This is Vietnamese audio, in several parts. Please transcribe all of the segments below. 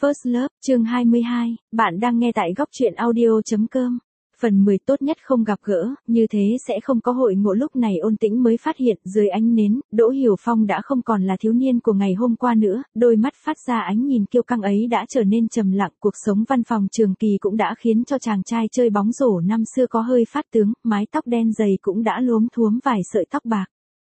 First Love, chương 22, bạn đang nghe tại góc truyện audio.com. Phần 10 tốt nhất không gặp gỡ, như thế sẽ không có hội ngộ. Lúc này Ôn Tĩnh mới phát hiện, dưới ánh nến, Đỗ Hiểu Phong đã không còn là thiếu niên của ngày hôm qua nữa, đôi mắt phát ra ánh nhìn kiêu căng ấy đã trở nên trầm lặng. Cuộc sống văn phòng trường kỳ cũng đã khiến cho chàng trai chơi bóng rổ năm xưa có hơi phát tướng, mái tóc đen dày cũng đã lốm thuốm vài sợi tóc bạc.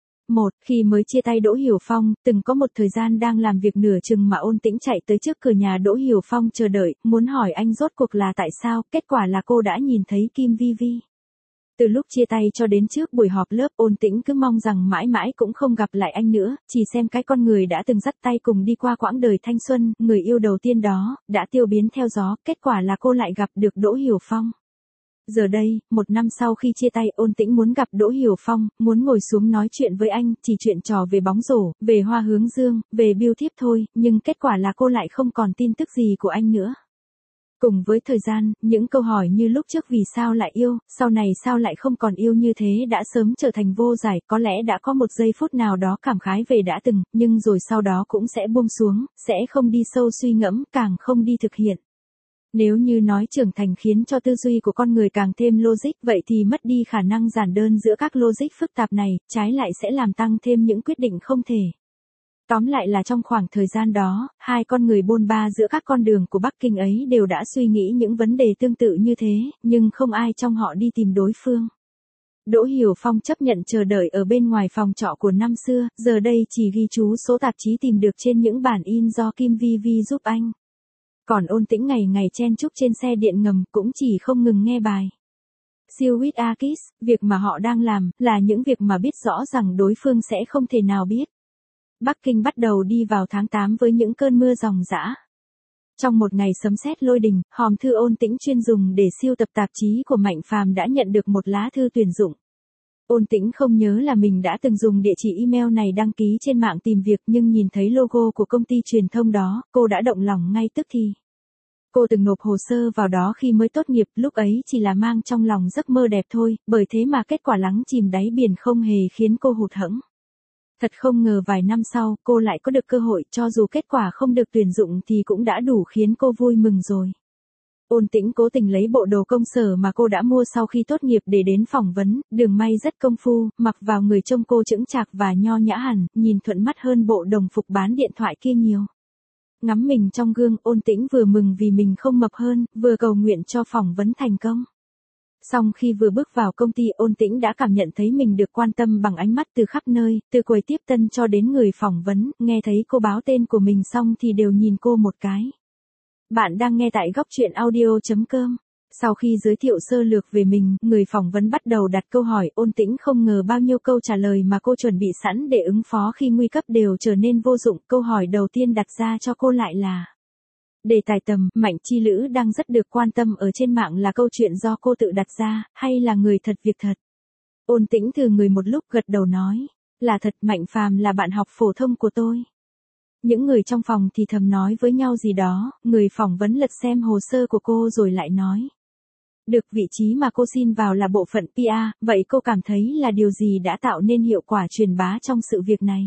Khi mới chia tay Đỗ Hiểu Phong, từng có một thời gian đang làm việc nửa chừng mà Ôn Tĩnh chạy tới trước cửa nhà Đỗ Hiểu Phong chờ đợi, muốn hỏi anh rốt cuộc là tại sao, kết quả là cô đã nhìn thấy Kim Vi Vi. Từ lúc chia tay cho đến trước buổi họp lớp, Ôn Tĩnh cứ mong rằng mãi mãi cũng không gặp lại anh nữa, chỉ xem cái con người đã từng dắt tay cùng đi qua quãng đời thanh xuân, người yêu đầu tiên đó, đã tiêu biến theo gió, kết quả là cô lại gặp được Đỗ Hiểu Phong. Giờ đây, 1 năm sau khi chia tay, Ôn Tĩnh muốn gặp Đỗ Hiểu Phong, muốn ngồi xuống nói chuyện với anh, chỉ chuyện trò về bóng rổ, về Hoa Hướng Dương, về Biêu Thiếp thôi, nhưng kết quả là cô lại không còn tin tức gì của anh nữa. Cùng với thời gian, những câu hỏi như lúc trước vì sao lại yêu, sau này sao lại không còn yêu như thế đã sớm trở thành vô giải, có lẽ đã có một giây phút nào đó cảm khái về đã từng, nhưng rồi sau đó cũng sẽ buông xuống, sẽ không đi sâu suy ngẫm, càng không đi thực hiện. Nếu như nói trưởng thành khiến cho tư duy của con người càng thêm logic, vậy thì mất đi khả năng giản đơn giữa các logic phức tạp này, trái lại sẽ làm tăng thêm những quyết định không thể. Tóm lại là trong khoảng thời gian đó, hai con người bôn ba giữa các con đường của Bắc Kinh ấy đều đã suy nghĩ những vấn đề tương tự như thế, nhưng không ai trong họ đi tìm đối phương. Đỗ Hiểu Phong chấp nhận chờ đợi ở bên ngoài phòng trọ của năm xưa, giờ đây chỉ ghi chú số tạp chí tìm được trên những bản in do Kim Vi Vi giúp anh. Còn Ôn Tĩnh ngày ngày chen chúc trên xe điện ngầm cũng chỉ không ngừng nghe bài Siêu with a Kiss, việc mà họ đang làm là những việc mà biết rõ rằng đối phương sẽ không thể nào biết. Bắc Kinh bắt đầu đi vào tháng 8 với những cơn mưa ròng rã. Trong một ngày sấm sét lôi đình, hòm thư Ôn Tĩnh chuyên dùng để siêu tập tạp chí của Mạnh Phàm đã nhận được một lá thư tuyển dụng. Ôn Tĩnh không nhớ là mình đã từng dùng địa chỉ email này đăng ký trên mạng tìm việc, nhưng nhìn thấy logo của công ty truyền thông đó, cô đã động lòng ngay tức thì. Cô từng nộp hồ sơ vào đó khi mới tốt nghiệp, lúc ấy chỉ là mang trong lòng giấc mơ đẹp thôi, bởi thế mà kết quả lắng chìm đáy biển không hề khiến cô hụt hẫng. Thật không ngờ vài năm sau, cô lại có được cơ hội, cho dù kết quả không được tuyển dụng thì cũng đã đủ khiến cô vui mừng rồi. Ôn Tĩnh cố tình lấy bộ đồ công sở mà cô đã mua sau khi tốt nghiệp để đến phỏng vấn, đường may rất công phu, mặc vào người trông cô chững chạc và nho nhã hẳn, nhìn thuận mắt hơn bộ đồng phục bán điện thoại kia nhiều. Ngắm mình trong gương, Ôn Tĩnh vừa mừng vì mình không mập hơn, vừa cầu nguyện cho phỏng vấn thành công. Song khi vừa bước vào công ty, Ôn Tĩnh đã cảm nhận thấy mình được quan tâm bằng ánh mắt từ khắp nơi, từ quầy tiếp tân cho đến người phỏng vấn, nghe thấy cô báo tên của mình xong thì đều nhìn cô một cái. Bạn đang nghe tại góc truyện audio.com. Sau khi giới thiệu sơ lược về mình, người phỏng vấn bắt đầu đặt câu hỏi. Ôn Tĩnh không ngờ bao nhiêu câu trả lời mà cô chuẩn bị sẵn để ứng phó khi nguy cấp đều trở nên vô dụng. Câu hỏi đầu tiên đặt ra cho cô lại là: đề tài tầm Mạnh Chi Lữ đang rất được quan tâm ở trên mạng là câu chuyện do cô tự đặt ra, hay là người thật việc thật? Ôn Tĩnh thừ người một lúc gật đầu nói: là thật, Mạnh Phàm là bạn học phổ thông của tôi. Những người trong phòng thì thầm nói với nhau gì đó, người phỏng vấn lật xem hồ sơ của cô rồi lại nói: được, vị trí mà cô xin vào là bộ phận PR, vậy cô cảm thấy là điều gì đã tạo nên hiệu quả truyền bá trong sự việc này?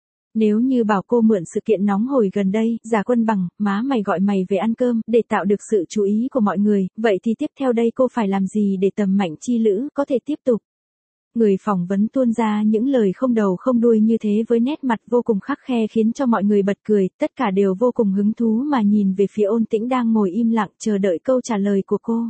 Nếu như bảo cô mượn sự kiện nóng hổi gần đây, Giả Quân Bằng, má mày gọi mày về ăn cơm, để tạo được sự chú ý của mọi người, vậy thì tiếp theo đây cô phải làm gì để tầm Mạnh Chi Lữ có thể tiếp tục? Người phỏng vấn tuôn ra những lời không đầu không đuôi như thế với nét mặt vô cùng khắt khe khiến cho mọi người bật cười, tất cả đều vô cùng hứng thú mà nhìn về phía Ôn Tĩnh đang ngồi im lặng chờ đợi câu trả lời của cô.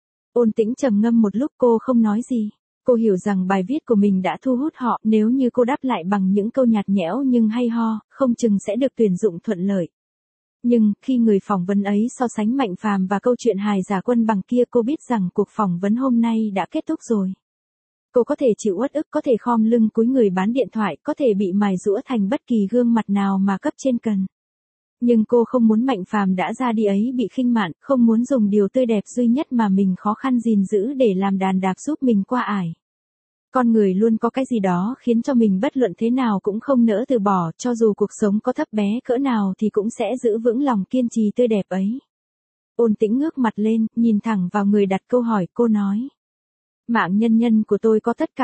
Ôn Tĩnh trầm ngâm một lúc, cô không nói gì. Cô hiểu rằng bài viết của mình đã thu hút họ, nếu như cô đáp lại bằng những câu nhạt nhẽo nhưng hay ho, không chừng sẽ được tuyển dụng thuận lợi. Nhưng, khi người phỏng vấn ấy so sánh Mạnh Phàm và câu chuyện hài Giả Quân Bằng kia, cô biết rằng cuộc phỏng vấn hôm nay đã kết thúc rồi. Cô có thể chịu uất ức, có thể khom lưng cúi người bán điện thoại, có thể bị mài giũa thành bất kỳ gương mặt nào mà cấp trên cần. Nhưng cô không muốn Mạnh Phàm đã ra đi ấy bị khinh mạn, không muốn dùng điều tươi đẹp duy nhất mà mình khó khăn gìn giữ để làm đàn đạp giúp mình qua ải. Con người luôn có cái gì đó khiến cho mình bất luận thế nào cũng không nỡ từ bỏ, cho dù cuộc sống có thấp bé cỡ nào thì cũng sẽ giữ vững lòng kiên trì tươi đẹp ấy. Ôn Tĩnh ngước mặt lên, nhìn thẳng vào người đặt câu hỏi, cô nói: Mạng nhân nhân của tôi có tất cả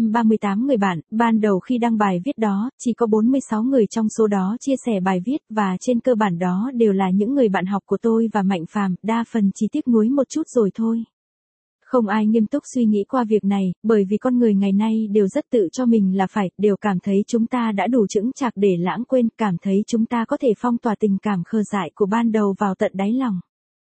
138 người bạn, ban đầu khi đăng bài viết đó, chỉ có 46 người trong số đó chia sẻ bài viết và trên cơ bản đó đều là những người bạn học của tôi và Mạnh Phàm, đa phần chỉ tiếc nuối một chút rồi thôi. Không ai nghiêm túc suy nghĩ qua việc này, bởi vì con người ngày nay đều rất tự cho mình là phải, đều cảm thấy chúng ta đã đủ chững chạc để lãng quên, cảm thấy chúng ta có thể phong tỏa tình cảm khờ dại của ban đầu vào tận đáy lòng.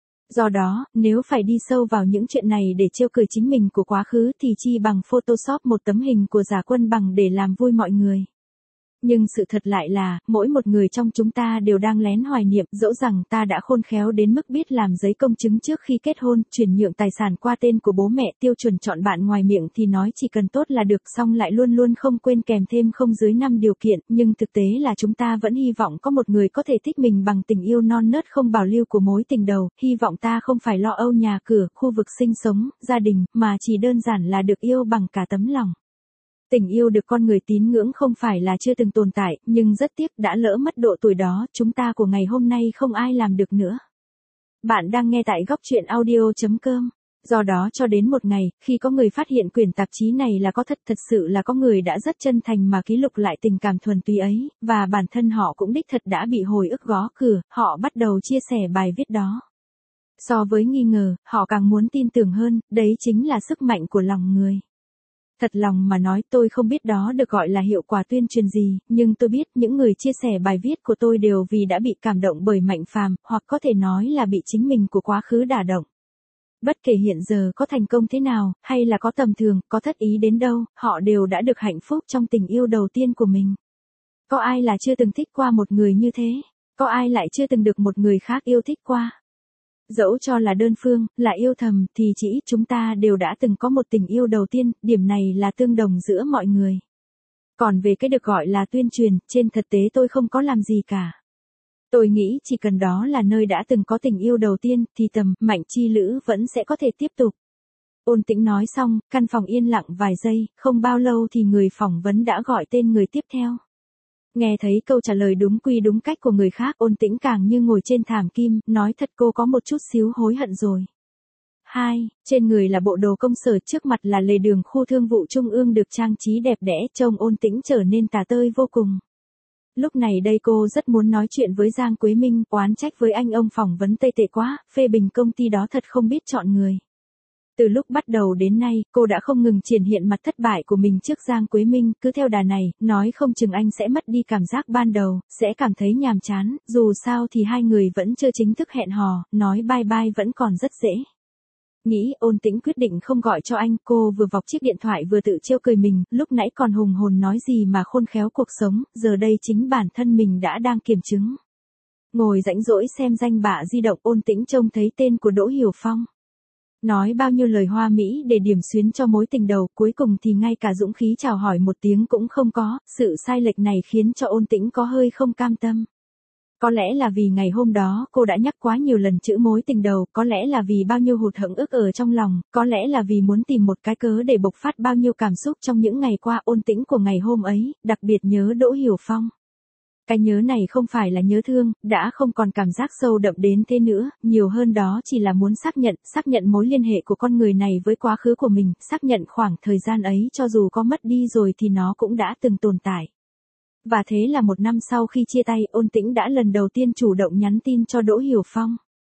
Do đó, nếu phải đi sâu vào những chuyện này để trêu cười chính mình của quá khứ thì chi bằng Photoshop một tấm hình của Giả Quân Bằng để làm vui mọi người. Nhưng sự thật lại là, mỗi một người trong chúng ta đều đang lén hoài niệm, dẫu rằng ta đã khôn khéo đến mức biết làm giấy công chứng trước khi kết hôn, chuyển nhượng tài sản qua tên của bố mẹ, tiêu chuẩn chọn bạn ngoài miệng thì nói chỉ cần tốt là được, xong lại luôn luôn không quên kèm thêm không dưới 5 điều kiện, nhưng thực tế là chúng ta vẫn hy vọng có một người có thể thích mình bằng tình yêu non nớt không bảo lưu của mối tình đầu, hy vọng ta không phải lo âu nhà cửa, khu vực sinh sống, gia đình, mà chỉ đơn giản là được yêu bằng cả tấm lòng. Tình yêu được con người tín ngưỡng không phải là chưa từng tồn tại, nhưng rất tiếc đã lỡ mất độ tuổi đó, chúng ta của ngày hôm nay không ai làm được nữa. Bạn đang nghe tại góc truyện audio.com. Do đó cho đến một ngày, khi có người phát hiện quyển tạp chí này là có thật sự là có người đã rất chân thành mà ký lục lại tình cảm thuần túy ấy, và bản thân họ cũng đích thật đã bị hồi ức gõ cửa, họ bắt đầu chia sẻ bài viết đó. So với nghi ngờ, họ càng muốn tin tưởng hơn, đấy chính là sức mạnh của lòng người. Thật lòng mà nói tôi không biết đó được gọi là hiệu quả tuyên truyền gì, nhưng tôi biết những người chia sẻ bài viết của tôi đều vì đã bị cảm động bởi Mạnh Phàm, hoặc có thể nói là bị chính mình của quá khứ đả động. Bất kể hiện giờ có thành công thế nào, hay là có tầm thường, có thất ý đến đâu, họ đều đã được hạnh phúc trong tình yêu đầu tiên của mình. Có ai là chưa từng thích qua một người như thế? Có ai lại chưa từng được một người khác yêu thích qua? Dẫu cho là đơn phương, là yêu thầm, thì chỉ ít chúng ta đều đã từng có một tình yêu đầu tiên, điểm này là tương đồng giữa mọi người. Còn về cái được gọi là tuyên truyền, trên thực tế tôi không có làm gì cả. Tôi nghĩ chỉ cần đó là nơi đã từng có tình yêu đầu tiên, thì tầm, Mạnh chi lữ vẫn sẽ có thể tiếp tục. Ôn Tĩnh nói xong, căn phòng yên lặng vài giây, không bao lâu thì người phỏng vấn đã gọi tên người tiếp theo. Nghe thấy câu trả lời đúng quy đúng cách của người khác, Ôn Tĩnh càng như ngồi trên thảm kim, nói thật cô có một chút xíu hối hận rồi. 2. Trên người là bộ đồ công sở, trước mặt là lề đường khu thương vụ trung ương được trang trí đẹp đẽ, trông Ôn Tĩnh trở nên tà tơi vô cùng. Lúc này đây cô rất muốn nói chuyện với Giang Quế Minh, oán trách với anh ông phỏng vấn tây tệ quá, phê bình công ty đó thật không biết chọn người. Từ lúc bắt đầu đến nay, cô đã không ngừng triển hiện mặt thất bại của mình trước Giang Quế Minh, cứ theo đà này, nói không chừng anh sẽ mất đi cảm giác ban đầu, sẽ cảm thấy nhàm chán, dù sao thì hai người vẫn chưa chính thức hẹn hò, nói bye bye vẫn còn rất dễ. Nghĩ Ôn Tĩnh quyết định không gọi cho anh, cô vừa vọc chiếc điện thoại vừa tự trêu cười mình, lúc nãy còn hùng hồn nói gì mà khôn khéo cuộc sống, giờ đây chính bản thân mình đã đang kiểm chứng. Ngồi rãnh rỗi xem danh bạ di động, Ôn Tĩnh trông thấy tên của Đỗ Hiểu Phong. Nói bao nhiêu lời hoa mỹ để điểm xuyến cho mối tình đầu, cuối cùng thì ngay cả dũng khí chào hỏi một tiếng cũng không có, sự sai lệch này khiến cho Ôn Tĩnh có hơi không cam tâm. Có lẽ là vì ngày hôm đó cô đã nhắc quá nhiều lần chữ mối tình đầu, có lẽ là vì bao nhiêu hụt hẫng ức ở trong lòng, có lẽ là vì muốn tìm một cái cớ để bộc phát bao nhiêu cảm xúc trong những ngày qua. Ôn Tĩnh của ngày hôm ấy, đặc biệt nhớ Đỗ Hiểu Phong. Cái nhớ này không phải là nhớ thương, đã không còn cảm giác sâu đậm đến thế nữa, nhiều hơn đó chỉ là muốn xác nhận mối liên hệ của con người này với quá khứ của mình, xác nhận khoảng thời gian ấy cho dù có mất đi rồi thì nó cũng đã từng tồn tại. Và thế là một năm sau khi chia tay, Ôn Tĩnh đã lần đầu tiên chủ động nhắn tin cho Đỗ Hiểu Phong.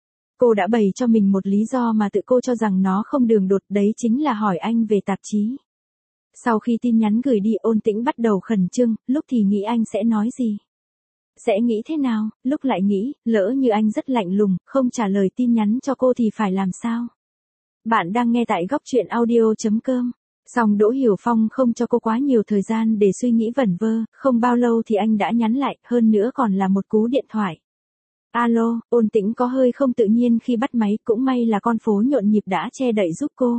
Cô đã bày cho mình một lý do mà tự cô cho rằng nó không đường đột, đấy chính là hỏi anh về tạp chí. Sau khi tin nhắn gửi đi, Ôn Tĩnh bắt đầu khẩn trương, lúc thì nghĩ anh sẽ nói gì, sẽ nghĩ thế nào, lúc lại nghĩ, lỡ như anh rất lạnh lùng, không trả lời tin nhắn cho cô thì phải làm sao. Bạn đang nghe tại góc truyện audio.com. Song Đỗ Hiểu Phong không cho cô quá nhiều thời gian để suy nghĩ vẩn vơ, không bao lâu thì anh đã nhắn lại, hơn nữa còn là một cú điện thoại. Alo, Ôn Tĩnh có hơi không tự nhiên khi bắt máy, cũng may là con phố nhộn nhịp đã che đậy giúp cô.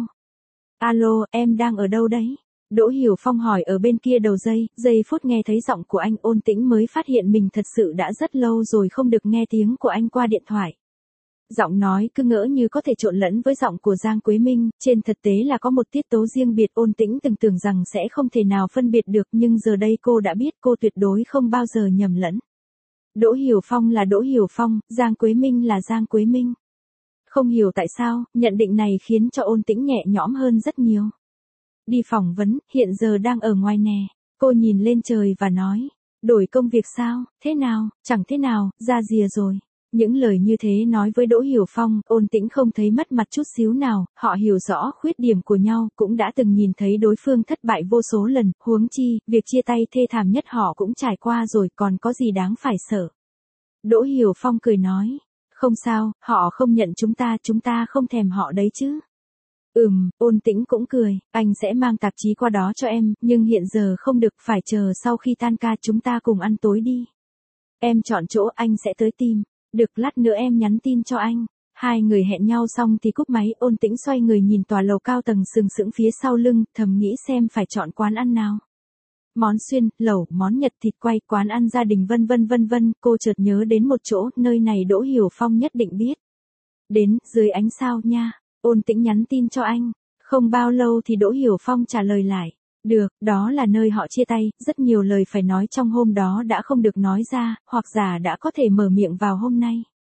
Alo, em đang ở đâu đấy? Đỗ Hiểu Phong hỏi ở bên kia đầu dây, giây phút nghe thấy giọng của anh, Ôn Tĩnh mới phát hiện mình thật sự đã rất lâu rồi không được nghe tiếng của anh qua điện thoại. Giọng nói cứ ngỡ như có thể trộn lẫn với giọng của Giang Quế Minh, trên thực tế là có một tiết tấu riêng biệt. Ôn Tĩnh từng tưởng rằng sẽ không thể nào phân biệt được, nhưng giờ đây cô đã biết, cô tuyệt đối không bao giờ nhầm lẫn. Đỗ Hiểu Phong là Đỗ Hiểu Phong, Giang Quế Minh là Giang Quế Minh. Không hiểu tại sao, nhận định này khiến cho Ôn Tĩnh nhẹ nhõm hơn rất nhiều. Đi phỏng vấn, hiện giờ đang ở ngoài nè. Cô nhìn lên trời và nói, đổi công việc sao, thế nào, chẳng thế nào, ra rìa rồi. Những lời như thế nói với Đỗ Hiểu Phong, Ôn Tĩnh không thấy mất mặt chút xíu nào, họ hiểu rõ khuyết điểm của nhau, cũng đã từng nhìn thấy đối phương thất bại vô số lần, huống chi, việc chia tay thê thảm nhất họ cũng trải qua rồi, còn có gì đáng phải sợ. Đỗ Hiểu Phong cười nói, không sao, họ không nhận chúng ta không thèm họ đấy chứ. Ôn Tĩnh cũng cười, anh sẽ mang tạp chí qua đó cho em, nhưng hiện giờ không được, phải chờ sau khi tan ca chúng ta cùng ăn tối đi. Em chọn chỗ, anh sẽ tới tìm. Được, lát nữa em nhắn tin cho anh. Hai người hẹn nhau xong thì cúp máy, Ôn Tĩnh xoay người nhìn tòa lầu cao tầng sừng sững phía sau lưng, thầm nghĩ xem phải chọn quán ăn nào. Món xuyên, lẩu, món Nhật, thịt quay, quán ăn gia đình vân vân, cô chợt nhớ đến một chỗ, nơi này Đỗ Hiểu Phong nhất định biết. Đến, dưới ánh sao nha. Ôn Tĩnh nhắn tin cho anh. Không bao lâu thì Đỗ Hiểu Phong trả lời lại. Được, đó là nơi họ chia tay, rất nhiều lời phải nói trong hôm đó đã không được nói ra, hoặc giả đã có thể mở miệng vào hôm nay.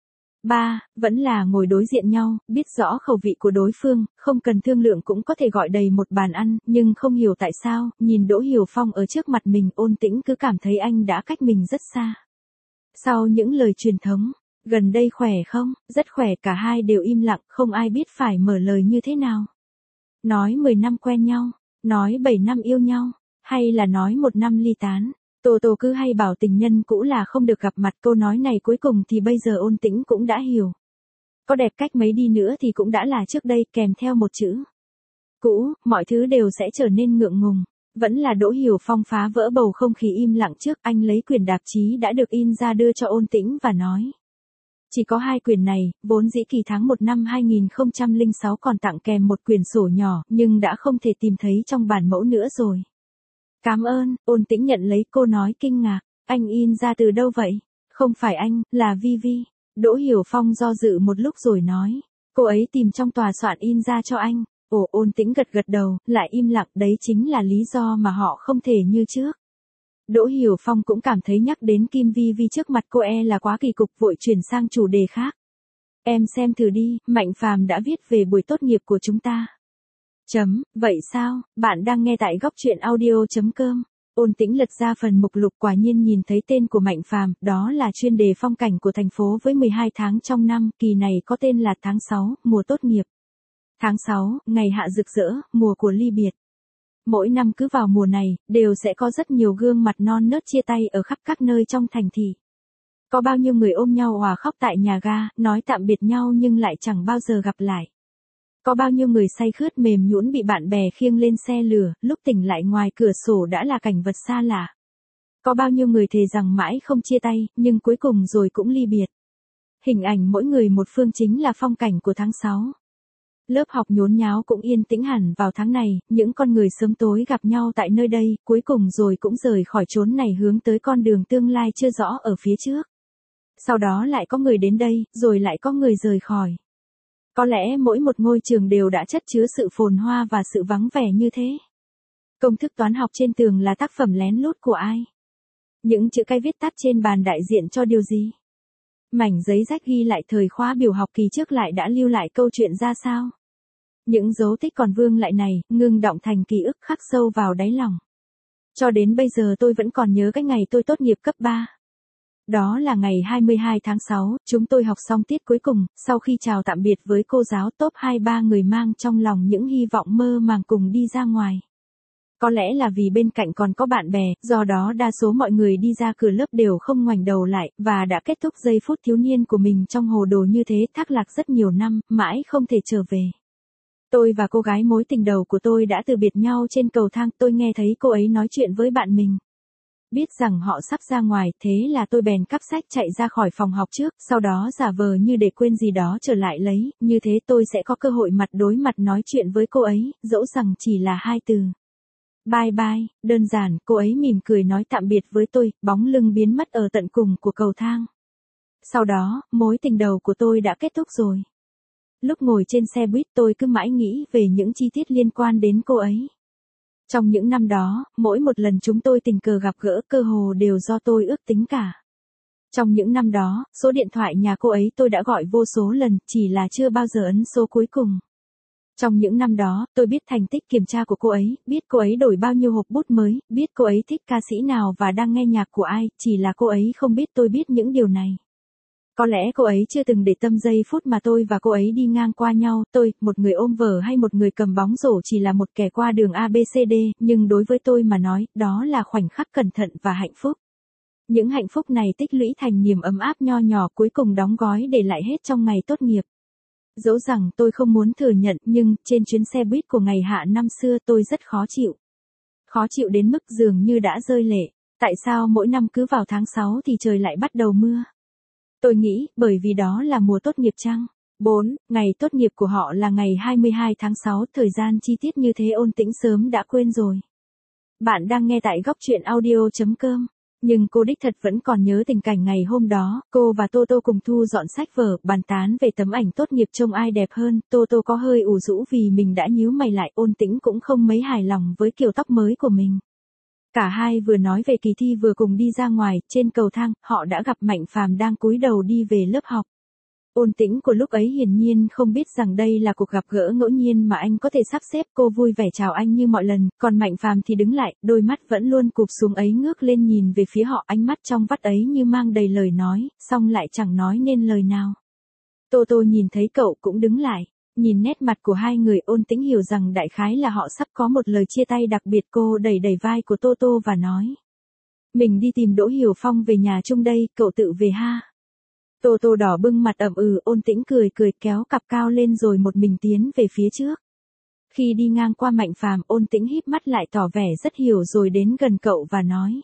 3. Vẫn là ngồi đối diện nhau, biết rõ khẩu vị của đối phương, không cần thương lượng cũng có thể gọi đầy một bàn ăn, nhưng không hiểu tại sao, nhìn Đỗ Hiểu Phong ở trước mặt mình, Ôn Tĩnh cứ cảm thấy anh đã cách mình rất xa. Sau những lời truyền thống, gần đây khỏe không, rất khỏe, cả hai đều im lặng, không ai biết phải mở lời như thế nào. Nói 10 năm quen nhau, nói 7 năm yêu nhau, hay là nói 1 năm ly tán. Tô cứ hay bảo tình nhân cũ là không được gặp mặt, câu nói này cuối cùng thì bây giờ Ôn Tĩnh cũng đã hiểu. Có đẹp cách mấy đi nữa thì cũng đã là trước đây, kèm theo một chữ cũ, mọi thứ đều sẽ trở nên ngượng ngùng. Vẫn là Đỗ Hiểu Phong phá vỡ bầu không khí im lặng trước, anh lấy quyển tạp chí đã được in ra đưa cho Ôn Tĩnh và nói. Chỉ có 2 quyển này, vốn dĩ kỳ tháng 1 năm 2006 còn tặng kèm một quyển sổ nhỏ, nhưng đã không thể tìm thấy trong bản mẫu nữa rồi. Cảm ơn, Ôn Tĩnh nhận lấy, cô nói kinh ngạc, anh in ra từ đâu vậy? Không phải anh, là Vi. Đỗ Hiểu Phong do dự một lúc rồi nói, cô ấy tìm trong tòa soạn in ra cho anh. Ôn Tĩnh gật đầu, lại im lặng, đấy chính là lý do mà họ không thể như trước. Đỗ Hiểu Phong cũng cảm thấy nhắc đến Kim Vi trước mặt cô là quá kỳ cục, vội chuyển sang chủ đề khác. Em xem thử đi, Mạnh Phàm đã viết về buổi tốt nghiệp của chúng ta. Vậy sao, bạn đang nghe tại góc truyện audio.com. Ôn Tĩnh lật ra phần mục lục, quả nhiên nhìn thấy tên của Mạnh Phàm, đó là chuyên đề phong cảnh của thành phố với 12 tháng trong năm, kỳ này có tên là tháng 6, mùa tốt nghiệp. Tháng 6, ngày hạ rực rỡ, mùa của ly biệt. Mỗi năm cứ vào mùa này, đều sẽ có rất nhiều gương mặt non nớt chia tay ở khắp các nơi trong thành thị. Có bao nhiêu người ôm nhau òa khóc tại nhà ga, nói tạm biệt nhau nhưng lại chẳng bao giờ gặp lại. Có bao nhiêu người say khướt mềm nhũn bị bạn bè khiêng lên xe lửa, lúc tỉnh lại ngoài cửa sổ đã là cảnh vật xa lạ. Có bao nhiêu người thề rằng mãi không chia tay, nhưng cuối cùng rồi cũng ly biệt. Hình ảnh mỗi người một phương chính là phong cảnh của tháng 6. Lớp học nhốn nháo cũng yên tĩnh hẳn vào tháng này, những con người sớm tối gặp nhau tại nơi đây, cuối cùng rồi cũng rời khỏi chốn này hướng tới con đường tương lai chưa rõ ở phía trước. Sau đó lại có người đến đây, rồi lại có người rời khỏi. Có lẽ mỗi một ngôi trường đều đã chất chứa sự phồn hoa và sự vắng vẻ như thế. Công thức toán học trên tường là tác phẩm lén lút của ai? Những chữ cái viết tắt trên bàn đại diện cho điều gì? Mảnh giấy rách ghi lại thời khóa biểu học kỳ trước lại đã lưu lại câu chuyện ra sao? Những dấu tích còn vương lại này, ngưng đọng thành ký ức khắc sâu vào đáy lòng. Cho đến bây giờ tôi vẫn còn nhớ cái ngày tôi tốt nghiệp cấp 3. Đó là ngày 22 tháng 6, chúng tôi học xong tiết cuối cùng, sau khi chào tạm biệt với cô giáo, top 2-3 người mang trong lòng những hy vọng mơ màng cùng đi ra ngoài. Có lẽ là vì bên cạnh còn có bạn bè, do đó đa số mọi người đi ra cửa lớp đều không ngoảnh đầu lại, và đã kết thúc giây phút thiếu niên của mình trong hồ đồ như thế, thác lạc rất nhiều năm, mãi không thể trở về. Tôi và cô gái mối tình đầu của tôi đã từ biệt nhau trên cầu thang, tôi nghe thấy cô ấy nói chuyện với bạn mình. Biết rằng họ sắp ra ngoài, thế là tôi bèn cắp sách chạy ra khỏi phòng học trước, sau đó giả vờ như để quên gì đó trở lại lấy, như thế tôi sẽ có cơ hội mặt đối mặt nói chuyện với cô ấy, dẫu rằng chỉ là 2 từ. Bye bye, đơn giản, cô ấy mỉm cười nói tạm biệt với tôi, bóng lưng biến mất ở tận cùng của cầu thang. Sau đó, mối tình đầu của tôi đã kết thúc rồi. Lúc ngồi trên xe buýt tôi cứ mãi nghĩ về những chi tiết liên quan đến cô ấy. Trong những năm đó, mỗi một lần chúng tôi tình cờ gặp gỡ cơ hồ đều do tôi ước tính cả. Trong những năm đó, số điện thoại nhà cô ấy tôi đã gọi vô số lần, chỉ là chưa bao giờ ấn số cuối cùng. Trong những năm đó, tôi biết thành tích kiểm tra của cô ấy, biết cô ấy đổi bao nhiêu hộp bút mới, biết cô ấy thích ca sĩ nào và đang nghe nhạc của ai, chỉ là cô ấy không biết tôi biết những điều này. Có lẽ cô ấy chưa từng để tâm giây phút mà tôi và cô ấy đi ngang qua nhau, tôi, một người ôm vở hay một người cầm bóng rổ chỉ là một kẻ qua đường ABCD, nhưng đối với tôi mà nói, đó là khoảnh khắc cẩn thận và hạnh phúc. Những hạnh phúc này tích lũy thành niềm ấm áp nho nhỏ cuối cùng đóng gói để lại hết trong ngày tốt nghiệp. Dẫu rằng tôi không muốn thừa nhận nhưng trên chuyến xe buýt của ngày hạ năm xưa tôi rất khó chịu. Khó chịu đến mức dường như đã rơi lệ. Tại sao mỗi năm cứ vào tháng 6 thì trời lại bắt đầu mưa? Tôi nghĩ bởi vì đó là mùa tốt nghiệp chăng? 4. Ngày tốt nghiệp của họ là ngày 22 tháng 6, thời gian chi tiết như thế Ôn Tĩnh sớm đã quên rồi. Bạn đang nghe tại góc truyện audio.com. Nhưng cô đích thật vẫn còn nhớ tình cảnh ngày hôm đó, cô và Toto cùng thu dọn sách vở, bàn tán về tấm ảnh tốt nghiệp trông ai đẹp hơn, Toto có hơi ủ rũ vì mình đã nhíu mày lại, Ôn Tĩnh cũng không mấy hài lòng với kiểu tóc mới của mình. Cả hai vừa nói về kỳ thi vừa cùng đi ra ngoài, trên cầu thang, họ đã gặp Mạnh Phàm đang cúi đầu đi về lớp học. Ôn Tĩnh của lúc ấy hiển nhiên không biết rằng đây là cuộc gặp gỡ ngẫu nhiên mà anh có thể sắp xếp, cô vui vẻ chào anh như mọi lần, còn Mạnh Phàm thì đứng lại, đôi mắt vẫn luôn cụp xuống ấy ngước lên nhìn về phía họ, ánh mắt trong vắt ấy như mang đầy lời nói, song lại chẳng nói nên lời nào. Toto nhìn thấy cậu cũng đứng lại, nhìn nét mặt của hai người Ôn Tĩnh hiểu rằng đại khái là họ sắp có một lời chia tay đặc biệt, cô đẩy đẩy vai của Toto và nói. Mình đi tìm Đỗ Hiểu Phong về nhà chung đây, cậu tự về ha. Toto đỏ bưng mặt ậm Ôn Tĩnh cười cười kéo cặp cao lên rồi một mình tiến về phía trước. Khi đi ngang qua Mạnh Phàm, Ôn Tĩnh híp mắt lại tỏ vẻ rất hiểu rồi đến gần cậu và nói.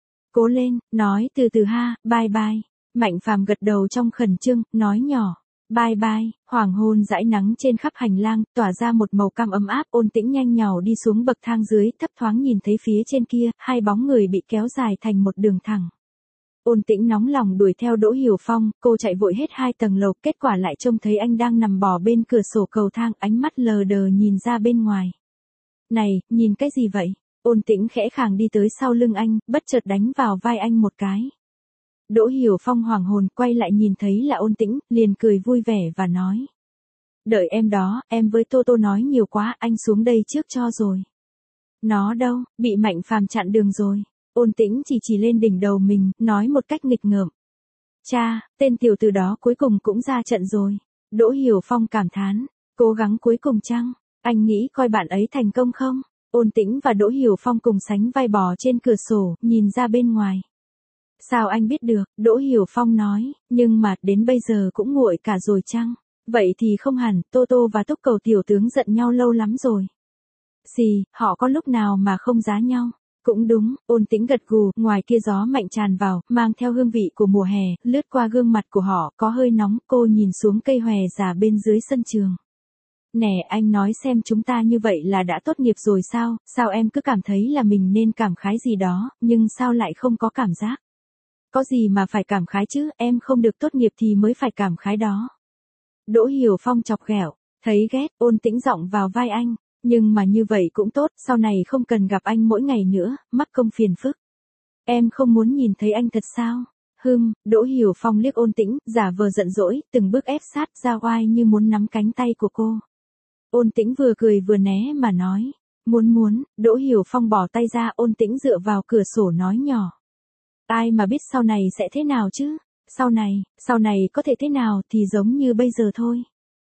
Cố lên, nói từ từ ha, bye bye. Mạnh Phàm gật đầu trong khẩn trương, nói nhỏ. Bye bye, hoàng hôn dãi nắng trên khắp hành lang, tỏa ra một màu cam ấm áp, Ôn Tĩnh nhanh nhảu đi xuống bậc thang dưới, thấp thoáng nhìn thấy phía trên kia, hai bóng người bị kéo dài thành một đường thẳng. Ôn Tĩnh nóng lòng đuổi theo Đỗ Hiểu Phong, cô chạy vội hết 2 tầng lầu, kết quả lại trông thấy anh đang nằm bò bên cửa sổ cầu thang, ánh mắt lờ đờ nhìn ra bên ngoài. Này, nhìn cái gì vậy? Ôn Tĩnh khẽ khàng đi tới sau lưng anh, bất chợt đánh vào vai anh một cái. Đỗ Hiểu Phong hoảng hồn, quay lại nhìn thấy là Ôn Tĩnh, liền cười vui vẻ và nói. Đợi em đó, em với Toto nói nhiều quá, anh xuống đây trước cho rồi. Nó đâu, bị Mạnh Phàm chặn đường rồi. Ôn Tĩnh chỉ lên đỉnh đầu mình, nói một cách nghịch ngợm. Cha, tên tiểu tử đó cuối cùng cũng ra trận rồi. Đỗ Hiểu Phong cảm thán, cố gắng cuối cùng chăng? Anh nghĩ coi bạn ấy thành công không? Ôn Tĩnh và Đỗ Hiểu Phong cùng sánh vai bò trên cửa sổ, nhìn ra bên ngoài. Sao anh biết được? Đỗ Hiểu Phong nói, nhưng mà đến bây giờ cũng nguội cả rồi chăng? Vậy thì không hẳn, Toto và Túc Cầu tiểu tướng giận nhau lâu lắm rồi. Gì, họ có lúc nào mà không giá nhau? Cũng đúng, Ôn Tĩnh gật gù, ngoài kia gió mạnh tràn vào, mang theo hương vị của mùa hè, lướt qua gương mặt của họ, có hơi nóng, cô nhìn xuống cây hòe già bên dưới sân trường. Nè, anh nói xem chúng ta như vậy là đã tốt nghiệp rồi sao em cứ cảm thấy là mình nên cảm khái gì đó, nhưng sao lại không có cảm giác? Có gì mà phải cảm khái chứ, em không được tốt nghiệp thì mới phải cảm khái đó. Đỗ Hiểu Phong chọc ghẹo, thấy ghét, Ôn Tĩnh giọng vào vai anh. Nhưng mà như vậy cũng tốt, sau này không cần gặp anh mỗi ngày nữa, mắc công phiền phức. Em không muốn nhìn thấy anh thật sao? Đỗ Hiểu Phong liếc Ôn Tĩnh, giả vờ giận dỗi, từng bước ép sát ra oai như muốn nắm cánh tay của cô. Ôn Tĩnh vừa cười vừa né mà nói. Muốn, Đỗ Hiểu Phong bỏ tay ra, Ôn Tĩnh dựa vào cửa sổ nói nhỏ. Ai mà biết sau này sẽ thế nào chứ? Sau này có thể thế nào thì giống như bây giờ thôi.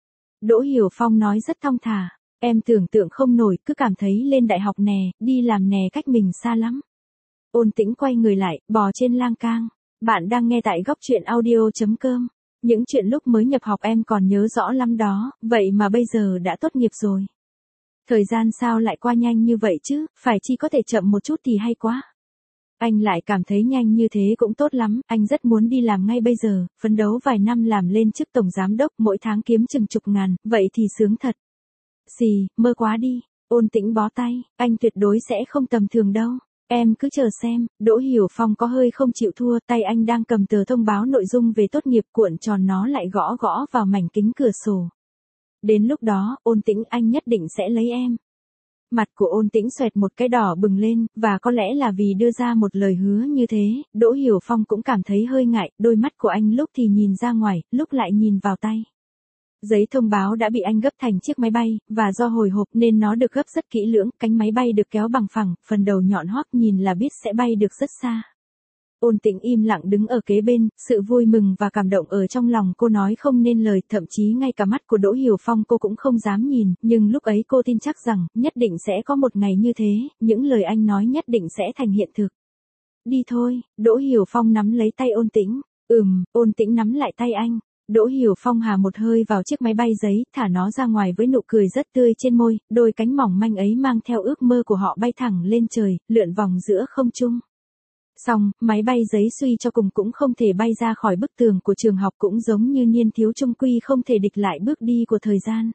Đỗ Hiểu Phong nói rất thong thả. Em tưởng tượng không nổi, cứ cảm thấy lên đại học nè, đi làm nè cách mình xa lắm. Ôn Tĩnh quay người lại, bò trên lang cang. Bạn đang nghe tại góc truyện audio.com. Những chuyện lúc mới nhập học em còn nhớ rõ lắm đó, vậy mà bây giờ đã tốt nghiệp rồi. Thời gian sao lại qua nhanh như vậy chứ, phải chi có thể chậm một chút thì hay quá. Anh lại cảm thấy nhanh như thế cũng tốt lắm, anh rất muốn đi làm ngay bây giờ, phấn đấu vài năm làm lên chức tổng giám đốc, mỗi tháng kiếm chừng chục ngàn, vậy thì sướng thật. Xì, mơ quá đi. Ôn Tĩnh bó tay, anh tuyệt đối sẽ không tầm thường đâu. Em cứ chờ xem. Đỗ Hiểu Phong có hơi không chịu thua, tay anh đang cầm tờ thông báo nội dung về tốt nghiệp, cuộn tròn nó lại gõ vào mảnh kính cửa sổ. Đến lúc đó, Ôn Tĩnh, anh nhất định sẽ lấy em. Mặt của Ôn Tĩnh xoẹt một cái đỏ bừng lên, và có lẽ là vì đưa ra một lời hứa như thế, Đỗ Hiểu Phong cũng cảm thấy hơi ngại, đôi mắt của anh lúc thì nhìn ra ngoài, lúc lại nhìn vào tay. Giấy thông báo đã bị anh gấp thành chiếc máy bay, và do hồi hộp nên nó được gấp rất kỹ lưỡng, cánh máy bay được kéo bằng phẳng, phần đầu nhọn hoắt nhìn là biết sẽ bay được rất xa. Ôn Tĩnh im lặng đứng ở kế bên, sự vui mừng và cảm động ở trong lòng cô nói không nên lời, thậm chí ngay cả mắt của Đỗ Hiểu Phong cô cũng không dám nhìn, nhưng lúc ấy cô tin chắc rằng, nhất định sẽ có một ngày như thế, những lời anh nói nhất định sẽ thành hiện thực. Đi thôi, Đỗ Hiểu Phong nắm lấy tay Ôn Tĩnh. Ôn Tĩnh nắm lại tay anh. Đỗ Hiểu Phong hà một hơi vào chiếc máy bay giấy, thả nó ra ngoài với nụ cười rất tươi trên môi, đôi cánh mỏng manh ấy mang theo ước mơ của họ bay thẳng lên trời, lượn vòng giữa không trung. Xong, máy bay giấy suy cho cùng cũng không thể bay ra khỏi bức tường của trường học, cũng giống như niên thiếu trung quy không thể địch lại bước đi của thời gian.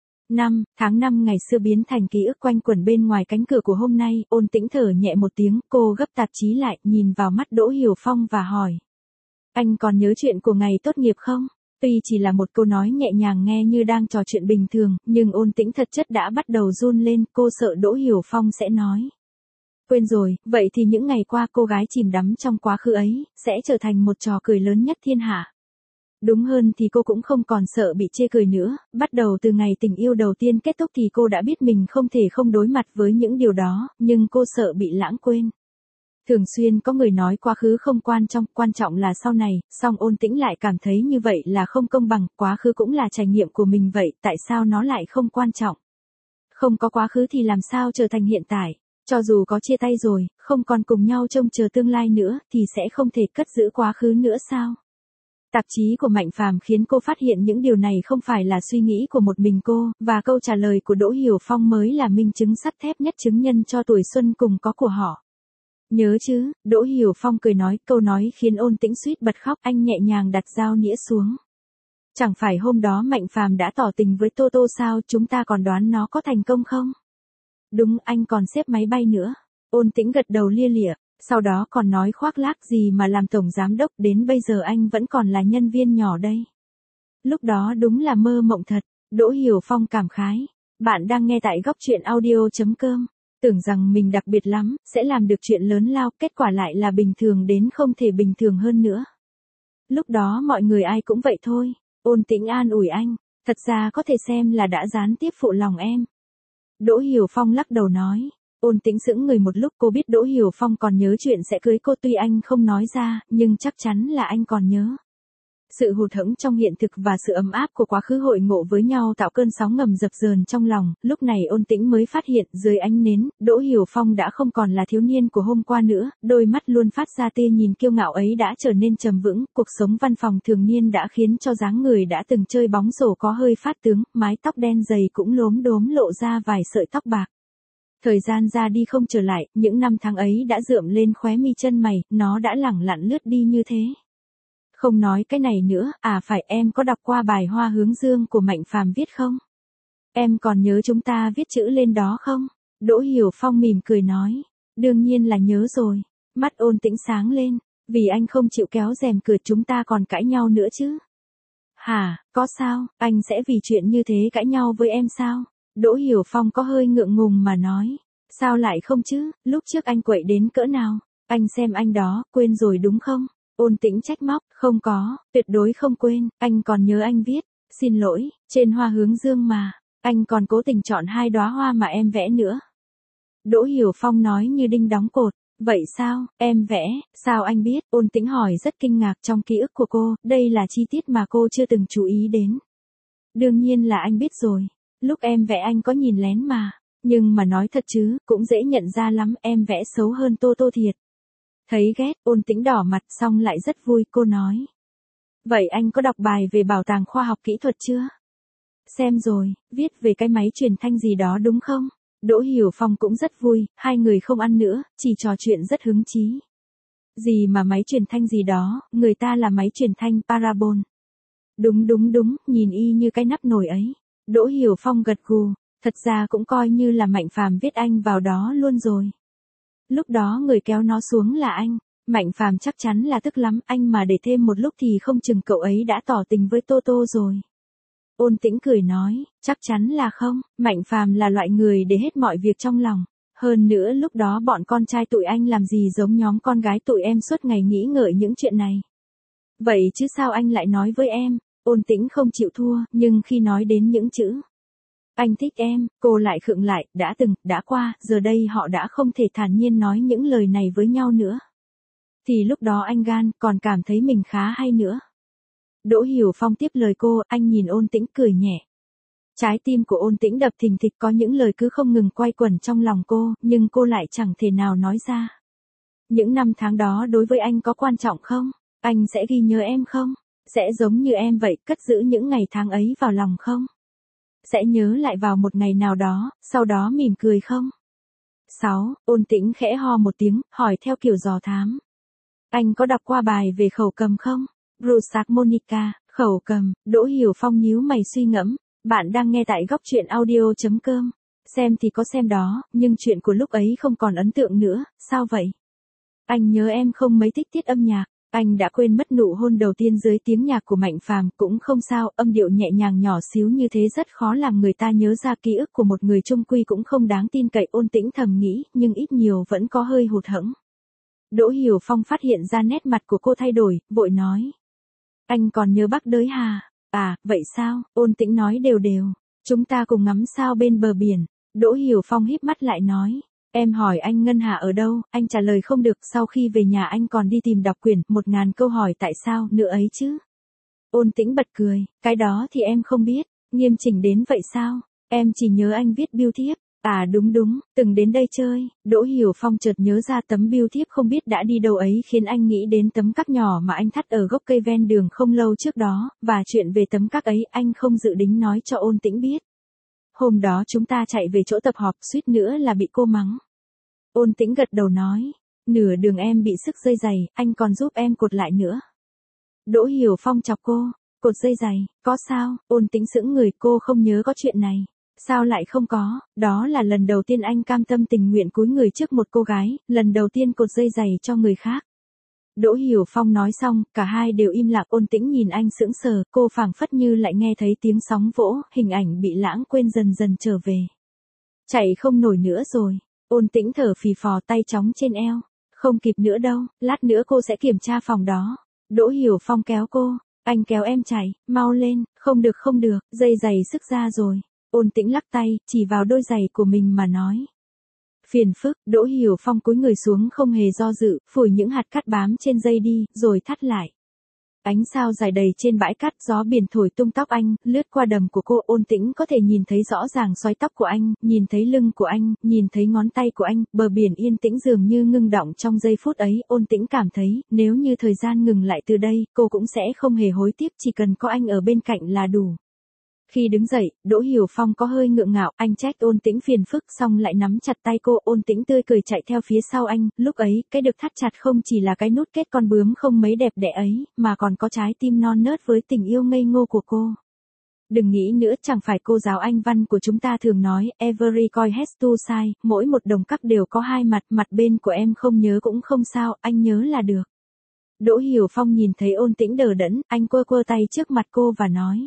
Tháng 5 ngày xưa biến thành ký ức quanh quẩn bên ngoài cánh cửa của hôm nay, Ôn Tĩnh thở nhẹ một tiếng, cô gấp tạp chí lại, nhìn vào mắt Đỗ Hiểu Phong và hỏi. Anh còn nhớ chuyện của ngày tốt nghiệp không? Tuy chỉ là một câu nói nhẹ nhàng nghe như đang trò chuyện bình thường, nhưng Ôn Tĩnh thật chất đã bắt đầu run lên, cô sợ Đỗ Hiểu Phong sẽ nói. Quên rồi, vậy thì những ngày qua cô gái chìm đắm trong quá khứ ấy, sẽ trở thành một trò cười lớn nhất thiên hạ. Đúng hơn thì cô cũng không còn sợ bị chê cười nữa, bắt đầu từ ngày tình yêu đầu tiên kết thúc thì cô đã biết mình không thể không đối mặt với những điều đó, nhưng cô sợ bị lãng quên. Thường xuyên có người nói quá khứ không quan trọng là sau này, song Ôn Tĩnh lại cảm thấy như vậy là không công bằng, quá khứ cũng là trải nghiệm của mình vậy, tại sao nó lại không quan trọng? Không có quá khứ thì làm sao trở thành hiện tại? Cho dù có chia tay rồi, không còn cùng nhau trông chờ tương lai nữa, thì sẽ không thể cất giữ quá khứ nữa sao? Tạp chí của Mạnh Phàm khiến cô phát hiện những điều này không phải là suy nghĩ của một mình cô, và câu trả lời của Đỗ Hiểu Phong mới là minh chứng sắt thép nhất chứng nhân cho tuổi xuân cùng có của họ. Nhớ chứ, Đỗ Hiểu Phong cười nói, câu nói khiến Ôn Tĩnh suýt bật khóc, anh nhẹ nhàng đặt dao nĩa xuống. Chẳng phải hôm đó Mạnh Phàm đã tỏ tình với Tô Tô sao, chúng ta còn đoán nó có thành công không? Đúng, anh còn xếp máy bay nữa. Ôn Tĩnh gật đầu lia lịa, sau đó còn nói khoác lác gì mà làm tổng giám đốc, đến bây giờ anh vẫn còn là nhân viên nhỏ đây. Lúc đó đúng là mơ mộng thật, Đỗ Hiểu Phong cảm khái. Bạn đang nghe tại góc truyện audio.com. Tưởng rằng mình đặc biệt lắm, sẽ làm được chuyện lớn lao, kết quả lại là bình thường đến không thể bình thường hơn nữa. Lúc đó mọi người ai cũng vậy thôi. Ôn Tĩnh an ủi anh, thật ra có thể xem là đã gián tiếp phụ lòng em. Đỗ Hiểu Phong lắc đầu nói. Ôn Tĩnh sững người một lúc, cô biết Đỗ Hiểu Phong còn nhớ chuyện sẽ cưới cô, tuy anh không nói ra, nhưng chắc chắn là anh còn nhớ. Sự hụt hẫng trong hiện thực và sự ấm áp của quá khứ hội ngộ với nhau tạo cơn sóng ngầm dập dờn trong lòng, lúc này Ôn Tĩnh mới phát hiện, dưới ánh nến, Đỗ Hiểu Phong đã không còn là thiếu niên của hôm qua nữa, đôi mắt luôn phát ra tia nhìn kiêu ngạo ấy đã trở nên trầm vững, cuộc sống văn phòng thường niên đã khiến cho dáng người đã từng chơi bóng rổ có hơi phát tướng, mái tóc đen dày cũng lốm đốm lộ ra vài sợi tóc bạc. Thời gian ra đi không trở lại, những năm tháng ấy đã rượm lên khóe mi chân mày, nó đã lẳng lặng lướt đi như thế. Không nói cái này nữa, phải em có đọc qua bài Hoa Hướng Dương của Mạnh Phàm viết không? Em còn nhớ chúng ta viết chữ lên đó không? Đỗ Hiểu Phong mỉm cười nói. Đương nhiên là nhớ rồi. Mắt Ôn Tĩnh sáng lên. Vì anh không chịu kéo rèm cửa chúng ta còn cãi nhau nữa chứ? Hả, có sao, anh sẽ vì chuyện như thế cãi nhau với em sao? Đỗ Hiểu Phong có hơi ngượng ngùng mà nói. Sao lại không chứ, lúc trước anh quậy đến cỡ nào? Anh xem anh đó, quên rồi đúng không? Ôn Tĩnh trách móc, không có, tuyệt đối không quên, anh còn nhớ anh viết, xin lỗi, trên Hoa Hướng Dương mà, anh còn cố tình chọn 2 đóa hoa mà em vẽ nữa. Đỗ Hiểu Phong nói như đinh đóng cột, vậy sao, em vẽ, sao anh biết? Ôn Tĩnh hỏi rất kinh ngạc, trong ký ức của cô, đây là chi tiết mà cô chưa từng chú ý đến. Đương nhiên là anh biết rồi, lúc em vẽ anh có nhìn lén mà, nhưng mà nói thật chứ, cũng dễ nhận ra lắm, em vẽ xấu hơn Tô Tô thiệt. Thấy ghét, Ôn Tĩnh đỏ mặt xong lại rất vui, cô nói. Vậy anh có đọc bài về bảo tàng khoa học kỹ thuật chưa? Xem rồi, viết về cái máy truyền thanh gì đó đúng không? Đỗ Hiểu Phong cũng rất vui, hai người không ăn nữa, chỉ trò chuyện rất hứng chí. Gì mà máy truyền thanh gì đó, người ta là máy truyền thanh parabol. Đúng, nhìn y như cái nắp nồi ấy. Đỗ Hiểu Phong gật gù, thật ra cũng coi như là Mạnh Phàm viết anh vào đó luôn rồi. Lúc đó người kéo nó xuống là anh, Mạnh Phàm chắc chắn là tức lắm, anh mà để thêm một lúc thì không chừng cậu ấy đã tỏ tình với Tô Tô rồi. Ôn Tĩnh cười nói, chắc chắn là không, Mạnh Phàm là loại người để hết mọi việc trong lòng. Hơn nữa lúc đó bọn con trai tụi anh làm gì giống nhóm con gái tụi em suốt ngày nghĩ ngợi những chuyện này. Vậy chứ sao anh lại nói với em? Ôn Tĩnh không chịu thua, nhưng khi nói đến những chữ anh thích em, cô lại khựng lại, đã từng, đã qua, giờ đây họ đã không thể thản nhiên nói những lời này với nhau nữa. Thì lúc đó anh gan, còn cảm thấy mình khá hay nữa. Đỗ Hiểu Phong tiếp lời cô, anh nhìn Ôn Tĩnh cười nhẹ. Trái tim của Ôn Tĩnh đập thình thịch, có những lời cứ không ngừng quay quẩn trong lòng cô, nhưng cô lại chẳng thể nào nói ra. Những năm tháng đó đối với anh có quan trọng không? Anh sẽ ghi nhớ em không? Sẽ giống như em vậy, cất giữ những ngày tháng ấy vào lòng không? Sẽ nhớ lại vào một ngày nào đó, sau đó mỉm cười không? 6. Ôn Tĩnh khẽ ho một tiếng, hỏi theo kiểu dò thám. Anh có đọc qua bài về khẩu cầm không? Bruce Monica, khẩu cầm. Đỗ Hiểu Phong nhíu mày suy ngẫm. Bạn đang nghe tại góc truyện audio.com. Xem thì có xem đó, nhưng chuyện của lúc ấy không còn ấn tượng nữa, sao vậy? Anh nhớ em không mấy thích tiết âm nhạc. Anh đã quên mất nụ hôn đầu tiên dưới tiếng nhạc của Mạnh Phàm, cũng không sao, âm điệu nhẹ nhàng nhỏ xíu như thế rất khó làm người ta nhớ ra ký ức của một người chung quy cũng không đáng tin cậy. Ôn Tĩnh thầm nghĩ, nhưng ít nhiều vẫn có hơi hụt hẫng. Đỗ Hiểu Phong phát hiện ra nét mặt của cô thay đổi, vội nói. Anh còn nhớ Bắc Đới Hà? À, vậy sao? Ôn Tĩnh nói đều đều. Chúng ta cùng ngắm sao bên bờ biển. Đỗ Hiểu Phong híp mắt lại nói. Em hỏi anh Ngân Hà ở đâu, anh trả lời không được, sau khi về nhà anh còn đi tìm đọc quyển 1000 câu hỏi tại sao nữa ấy chứ. Ôn Tĩnh bật cười, cái đó thì em không biết, nghiêm chỉnh đến vậy sao, em chỉ nhớ anh viết bưu thiếp. À đúng đúng, từng đến đây chơi. Đỗ Hiểu Phong chợt nhớ ra tấm bưu thiếp không biết đã đi đâu ấy, khiến anh nghĩ đến tấm các nhỏ mà anh thắt ở gốc cây ven đường không lâu trước đó, và chuyện về tấm các ấy anh không dự định nói cho Ôn Tĩnh biết. Hôm đó chúng ta chạy về chỗ tập họp, suýt nữa là bị cô mắng. Ôn Tĩnh gật đầu nói, nửa đường em bị sức dây giày, anh còn giúp em cột lại nữa. Đỗ Hiểu Phong chọc cô, cột dây giày, có sao? Ôn Tĩnh sững người, cô không nhớ có chuyện này. Sao lại không có, đó là lần đầu tiên anh cam tâm tình nguyện cúi người trước một cô gái, lần đầu tiên cột dây giày cho người khác. Đỗ Hiểu Phong nói xong, cả hai đều im lặng. Ôn Tĩnh nhìn anh sững sờ, cô phảng phất như lại nghe thấy tiếng sóng vỗ, hình ảnh bị lãng quên dần dần trở về. Chạy không nổi nữa rồi. Ôn Tĩnh thở phì phò, tay trống trên eo. Không kịp nữa đâu, lát nữa cô sẽ kiểm tra phòng đó. Đỗ Hiểu Phong kéo cô, anh kéo em chạy, mau lên, không được, dây giày sức ra rồi. Ôn Tĩnh lắc tay, chỉ vào đôi giày của mình mà nói. Phiền phức. Đỗ Hiểu Phong cúi người xuống không hề do dự, phủi những hạt cát bám trên dây đi, rồi thắt lại. Ánh sao dài đầy trên bãi cát, gió biển thổi tung tóc anh, lướt qua đầm của cô. Ôn Tĩnh có thể nhìn thấy rõ ràng xoái tóc của anh, nhìn thấy lưng của anh, nhìn thấy ngón tay của anh, bờ biển yên tĩnh dường như ngưng đọng trong giây phút ấy. Ôn Tĩnh cảm thấy, nếu như thời gian ngừng lại từ đây, cô cũng sẽ không hề hối tiếc, chỉ cần có anh ở bên cạnh là đủ. Khi đứng dậy, Đỗ Hiểu Phong có hơi ngượng ngạo, anh trách Ôn Tĩnh phiền phức xong lại nắm chặt tay cô. Ôn Tĩnh tươi cười chạy theo phía sau anh, lúc ấy, cái được thắt chặt không chỉ là cái nút kết con bướm không mấy đẹp đẽ ấy, mà còn có trái tim non nớt với tình yêu ngây ngô của cô. Đừng nghĩ nữa, chẳng phải cô giáo Anh văn của chúng ta thường nói, every coin has two sides, mỗi một đồng cắc đều có hai mặt, mặt bên của em không nhớ cũng không sao, anh nhớ là được. Đỗ Hiểu Phong nhìn thấy Ôn Tĩnh đờ đẫn, anh quơ quơ tay trước mặt cô và nói.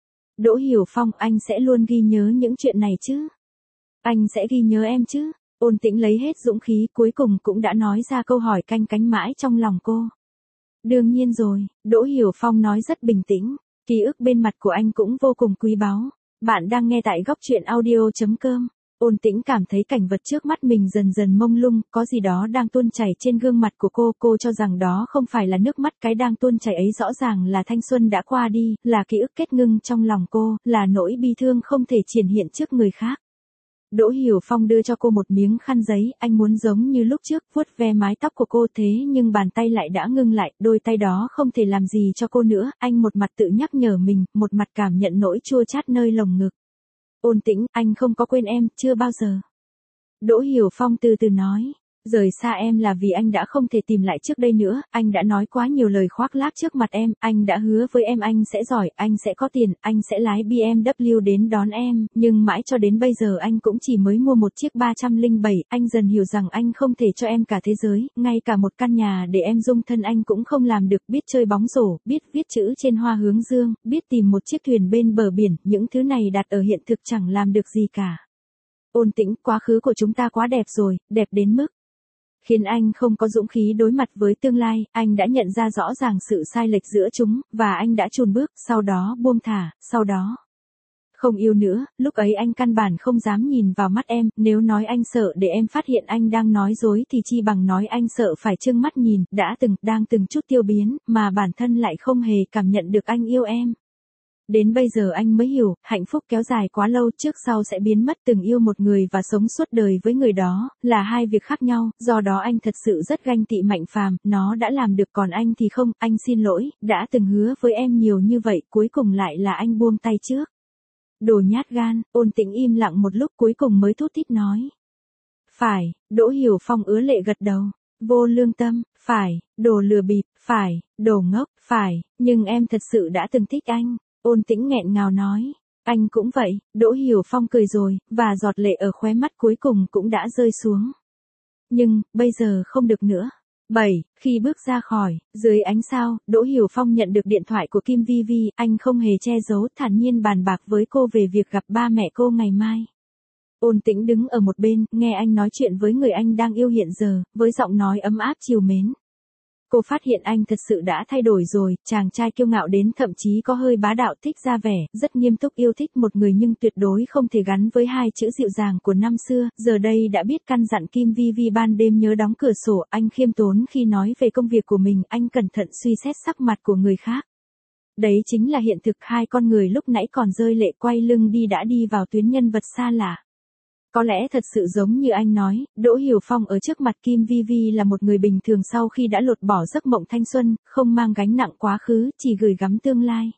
Đỗ Hiểu Phong, anh sẽ luôn ghi nhớ những chuyện này chứ? Anh sẽ ghi nhớ em chứ? Ôn Tĩnh lấy hết dũng khí, cuối cùng cũng đã nói ra câu hỏi canh cánh mãi trong lòng cô. Đương nhiên rồi, Đỗ Hiểu Phong nói rất bình tĩnh, ký ức bên mặt của anh cũng vô cùng quý báu. Bạn đang nghe tại góc truyện audio.com. Ôn Tĩnh cảm thấy cảnh vật trước mắt mình dần dần mông lung, có gì đó đang tuôn chảy trên gương mặt của cô cho rằng đó không phải là nước mắt, cái đang tuôn chảy ấy rõ ràng là thanh xuân đã qua đi, là ký ức kết ngưng trong lòng cô, là nỗi bi thương không thể triển hiện trước người khác. Đỗ Hiểu Phong đưa cho cô một miếng khăn giấy, anh muốn giống như lúc trước, vuốt ve mái tóc của cô, thế nhưng bàn tay lại đã ngưng lại, đôi tay đó không thể làm gì cho cô nữa, anh một mặt tự nhắc nhở mình, một mặt cảm nhận nỗi chua chát nơi lồng ngực. Ôn Tĩnh, anh không có quên em, chưa bao giờ. Đỗ Hiểu Phong từ từ nói, rời xa em là vì anh đã không thể tìm lại trước đây nữa, anh đã nói quá nhiều lời khoác lác trước mặt em, anh đã hứa với em anh sẽ giỏi, anh sẽ có tiền, anh sẽ lái BMW đến đón em, nhưng mãi cho đến bây giờ anh cũng chỉ mới mua một chiếc 307, anh dần hiểu rằng anh không thể cho em cả thế giới, ngay cả một căn nhà để em dung thân anh cũng không làm được, biết chơi bóng rổ, biết viết chữ trên hoa hướng dương, biết tìm một chiếc thuyền bên bờ biển, những thứ này đặt ở hiện thực chẳng làm được gì cả. Ôn Tĩnh, quá khứ của chúng ta quá đẹp rồi, đẹp đến mức khiến anh không có dũng khí đối mặt với tương lai, anh đã nhận ra rõ ràng sự sai lệch giữa chúng, và anh đã chùn bước, sau đó buông thả, sau đó không yêu nữa. Lúc ấy anh căn bản không dám nhìn vào mắt em, nếu nói anh sợ để em phát hiện anh đang nói dối thì chi bằng nói anh sợ phải trừng mắt nhìn, đang từng chút tiêu biến, mà bản thân lại không hề cảm nhận được anh yêu em. Đến bây giờ anh mới hiểu, hạnh phúc kéo dài quá lâu trước sau sẽ biến mất, từng yêu một người và sống suốt đời với người đó, là hai việc khác nhau, do đó anh thật sự rất ganh tị Mạnh Phàm, nó đã làm được còn anh thì không, anh xin lỗi, đã từng hứa với em nhiều như vậy, cuối cùng lại là anh buông tay trước. Đồ nhát gan. Ôn Tĩnh im lặng một lúc cuối cùng mới thút thít nói. Phải. Đỗ Hiểu Phong ứa lệ gật đầu. Vô lương tâm. Phải. Đồ lừa bịp. Phải. Đồ ngốc. Phải. Nhưng em thật sự đã từng thích anh. Ôn Tĩnh nghẹn ngào nói. Anh cũng vậy. Đỗ Hiểu Phong cười rồi, và giọt lệ ở khóe mắt cuối cùng cũng đã rơi xuống. Nhưng, bây giờ không được nữa. 7. Khi bước ra khỏi, dưới ánh sao, Đỗ Hiểu Phong nhận được điện thoại của Kim Vi Vi, anh không hề che giấu, thản nhiên bàn bạc với cô về việc gặp ba mẹ cô ngày mai. Ôn Tĩnh đứng ở một bên, nghe anh nói chuyện với người anh đang yêu hiện giờ, với giọng nói ấm áp trìu mến. Cô phát hiện anh thật sự đã thay đổi rồi, chàng trai kiêu ngạo đến thậm chí có hơi bá đạo, thích ra vẻ, rất nghiêm túc yêu thích một người nhưng tuyệt đối không thể gắn với hai chữ dịu dàng của năm xưa, giờ đây đã biết căn dặn Kim Vi Vi ban đêm nhớ đóng cửa sổ, anh khiêm tốn khi nói về công việc của mình, anh cẩn thận suy xét sắc mặt của người khác. Đấy chính là hiện thực, hai con người lúc nãy còn rơi lệ quay lưng đi đã đi vào tuyến nhân vật xa lạ. Có lẽ thật sự giống như anh nói, Đỗ Hiểu Phong ở trước mặt Kim Vi Vi là một người bình thường sau khi đã lột bỏ giấc mộng thanh xuân, không mang gánh nặng quá khứ, chỉ gửi gắm tương lai.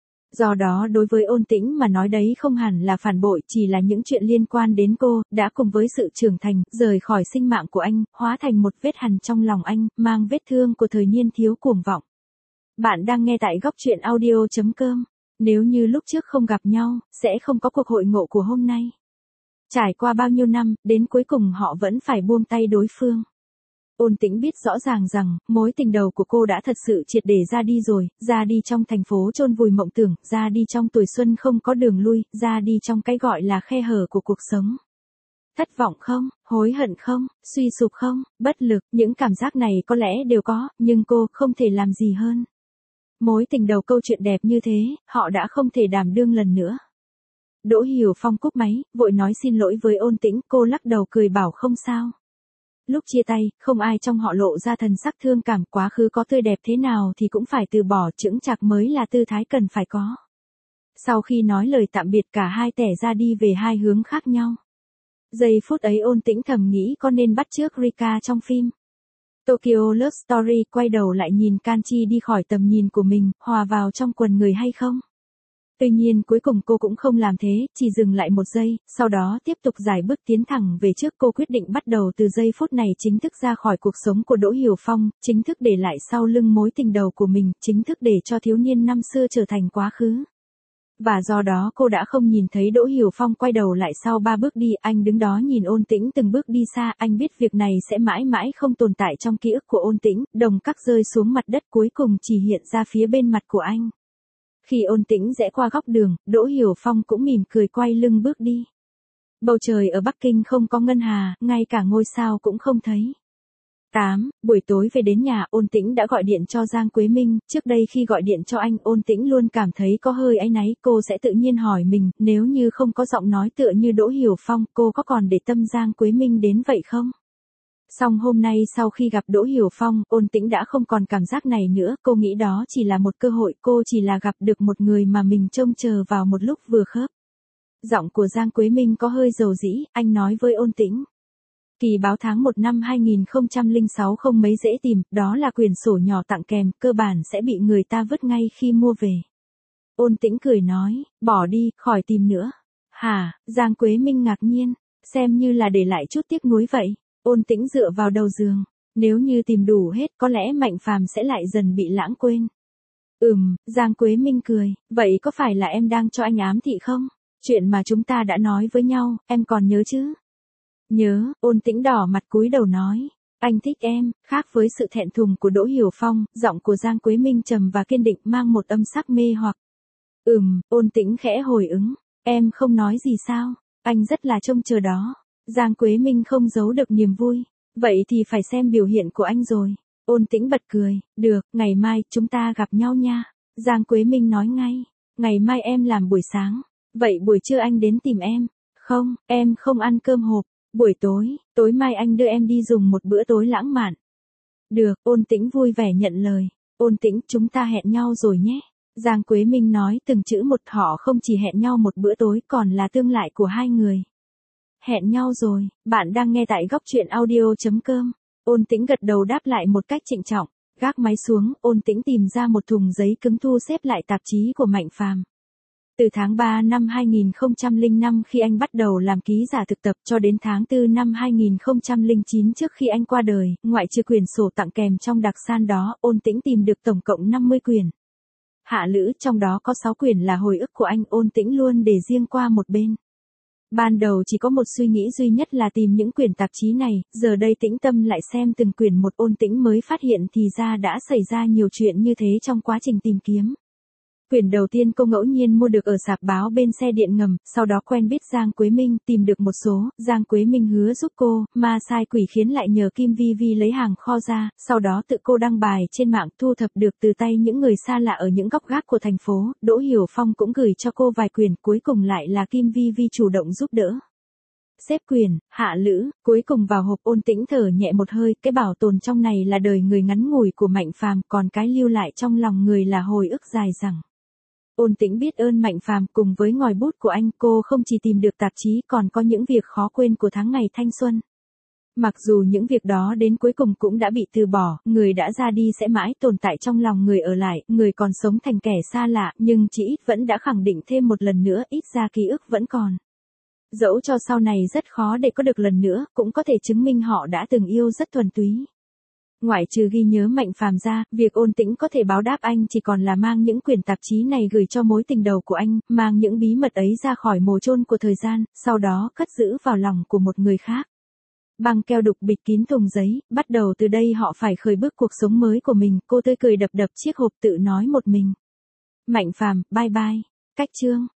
Do đó đối với Ôn Tĩnh mà nói đấy không hẳn là phản bội, chỉ là những chuyện liên quan đến cô, đã cùng với sự trưởng thành, rời khỏi sinh mạng của anh, hóa thành một vết hằn trong lòng anh, mang vết thương của thời niên thiếu cuồng vọng. Bạn đang nghe tại góc truyện audio.com. Nếu như lúc trước không gặp nhau, sẽ không có cuộc hội ngộ của hôm nay. Trải qua bao nhiêu năm, đến cuối cùng họ vẫn phải buông tay đối phương. Ôn Tĩnh biết rõ ràng rằng, mối tình đầu của cô đã thật sự triệt để ra đi rồi, ra đi trong thành phố chôn vùi mộng tưởng, ra đi trong tuổi xuân không có đường lui, ra đi trong cái gọi là khe hở của cuộc sống. Thất vọng không, hối hận không, suy sụp không, bất lực, những cảm giác này có lẽ đều có, nhưng cô không thể làm gì hơn. Mối tình đầu câu chuyện đẹp như thế, họ đã không thể đảm đương lần nữa. Đỗ Hiểu Phong cúp máy, vội nói xin lỗi với Ôn Tĩnh, cô lắc đầu cười bảo không sao. Lúc chia tay, không ai trong họ lộ ra thần sắc thương cảm, quá khứ có tươi đẹp thế nào thì cũng phải từ bỏ, chững chạc mới là tư thái cần phải có. Sau khi nói lời tạm biệt cả hai tẻ ra đi về hai hướng khác nhau. Giây phút ấy Ôn Tĩnh thầm nghĩ có nên bắt chước Rika trong phim Tokyo Love Story, quay đầu lại nhìn Kanchi đi khỏi tầm nhìn của mình, hòa vào trong quần người hay không? Tuy nhiên cuối cùng cô cũng không làm thế, chỉ dừng lại một giây, sau đó tiếp tục giải bước tiến thẳng về trước. Cô quyết định bắt đầu từ giây phút này chính thức ra khỏi cuộc sống của Đỗ Hiểu Phong, chính thức để lại sau lưng mối tình đầu của mình, chính thức để cho thiếu niên năm xưa trở thành quá khứ. Và do đó cô đã không nhìn thấy Đỗ Hiểu Phong quay đầu lại sau 3 bước đi, anh đứng đó nhìn Ôn Tĩnh từng bước đi xa, anh biết việc này sẽ mãi mãi không tồn tại trong ký ức của Ôn Tĩnh, đồng cắc rơi xuống mặt đất cuối cùng chỉ hiện ra phía bên mặt của anh. Khi Ôn Tĩnh rẽ qua góc đường, Đỗ Hiểu Phong cũng mỉm cười quay lưng bước đi. Bầu trời ở Bắc Kinh không có ngân hà, ngay cả ngôi sao cũng không thấy. 8. Buổi tối về đến nhà, Ôn Tĩnh đã gọi điện cho Giang Quế Minh, trước đây khi gọi điện cho anh, Ôn Tĩnh luôn cảm thấy có hơi áy náy, cô sẽ tự nhiên hỏi mình, nếu như không có giọng nói tựa như Đỗ Hiểu Phong, cô có còn để tâm Giang Quế Minh đến vậy không? Song hôm nay sau khi gặp Đỗ Hiểu Phong, Ôn Tĩnh đã không còn cảm giác này nữa, cô nghĩ đó chỉ là một cơ hội, cô chỉ là gặp được một người mà mình trông chờ vào một lúc vừa khớp. Giọng của Giang Quế Minh có hơi dầu dĩ, anh nói với Ôn Tĩnh. Kỳ báo tháng 1 năm 2006 không mấy dễ tìm, đó là quyển sổ nhỏ tặng kèm, cơ bản sẽ bị người ta vứt ngay khi mua về. Ôn Tĩnh cười nói, bỏ đi, khỏi tìm nữa. Hả? Giang Quế Minh ngạc nhiên, xem như là để lại chút tiếc nuối vậy. Ôn Tĩnh dựa vào đầu giường, nếu như tìm đủ hết có lẽ Mạnh Phàm sẽ lại dần bị lãng quên. Giang Quế Minh cười, vậy có phải là em đang cho anh ám thị không? Chuyện mà chúng ta đã nói với nhau, em còn nhớ chứ? Nhớ. Ôn Tĩnh đỏ mặt cúi đầu nói, anh thích em. Khác với sự thẹn thùng của Đỗ Hiểu Phong, giọng của Giang Quế Minh trầm và kiên định, mang một âm sắc mê hoặc. Ôn Tĩnh khẽ hồi ứng, em không nói gì sao? Anh rất là trông chờ đó. Giang Quế Minh không giấu được niềm vui. Vậy thì phải xem biểu hiện của anh rồi. Ôn Tĩnh bật cười, được, ngày mai chúng ta gặp nhau nha. Giang Quế Minh nói ngay, ngày mai em làm buổi sáng, vậy buổi trưa anh đến tìm em. Không, em không ăn cơm hộp, buổi tối mai anh đưa em đi dùng một bữa tối lãng mạn. Được, Ôn Tĩnh vui vẻ nhận lời. Ôn Tĩnh, chúng ta hẹn nhau rồi nhé. Giang Quế Minh nói từng chữ một, họ không chỉ hẹn nhau một bữa tối còn là tương lai của hai người. Hẹn nhau rồi, bạn đang nghe tại góc truyện audio.com. Ôn Tĩnh gật đầu đáp lại một cách trịnh trọng, gác máy xuống, Ôn Tĩnh tìm ra một thùng giấy cứng thu xếp lại tạp chí của Mạnh Phàm. Từ tháng 3 năm 2005 khi anh bắt đầu làm ký giả thực tập cho đến tháng 4 năm 2009 trước khi anh qua đời, ngoại trừ quyển sổ tặng kèm trong đặc san đó, Ôn Tĩnh tìm được tổng cộng 50 quyển. Hạ lữ, trong đó có 6 quyển là hồi ức của anh, Ôn Tĩnh luôn để riêng qua một bên. Ban đầu chỉ có một suy nghĩ duy nhất là tìm những quyển tạp chí này, giờ đây tĩnh tâm lại xem từng quyển một, Ôn Tĩnh mới phát hiện thì ra đã xảy ra nhiều chuyện như thế trong quá trình tìm kiếm. Quyển đầu tiên cô ngẫu nhiên mua được ở sạp báo bên xe điện ngầm, sau đó quen biết Giang Quế Minh, tìm được một số, Giang Quế Minh hứa giúp cô, ma sai quỷ khiến lại nhờ Kim Vi Vi lấy hàng kho ra, sau đó tự cô đăng bài trên mạng thu thập được từ tay những người xa lạ ở những góc gác của thành phố, Đỗ Hiểu Phong cũng gửi cho cô vài quyển, cuối cùng lại là Kim Vi Vi chủ động giúp đỡ. Xếp quyển, hạ lữ, cuối cùng vào hộp. Ôn Tĩnh thở nhẹ một hơi, cái bảo tồn trong này là đời người ngắn ngủi của Mạnh Phàm, còn cái lưu lại trong lòng người là hồi ức dài dẳng. Ôn Tĩnh biết ơn Mạnh Phàm, cùng với ngòi bút của anh, cô không chỉ tìm được tạp chí còn có những việc khó quên của tháng ngày thanh xuân. Mặc dù những việc đó đến cuối cùng cũng đã bị từ bỏ, người đã ra đi sẽ mãi tồn tại trong lòng người ở lại, người còn sống thành kẻ xa lạ, nhưng chỉ ít vẫn đã khẳng định thêm một lần nữa, ít ra ký ức vẫn còn. Dẫu cho sau này rất khó để có được lần nữa, cũng có thể chứng minh họ đã từng yêu rất thuần túy. Ngoại trừ ghi nhớ Mạnh Phàm ra, việc Ôn Tĩnh có thể báo đáp anh chỉ còn là mang những quyển tạp chí này gửi cho mối tình đầu của anh, mang những bí mật ấy ra khỏi mồ chôn của thời gian, sau đó cất giữ vào lòng của một người khác. Băng keo đục bịt kín thùng giấy, bắt đầu từ đây họ phải khởi bước cuộc sống mới của mình, cô tươi cười đập đập chiếc hộp tự nói một mình. Mạnh Phàm, bye bye. Cách chương.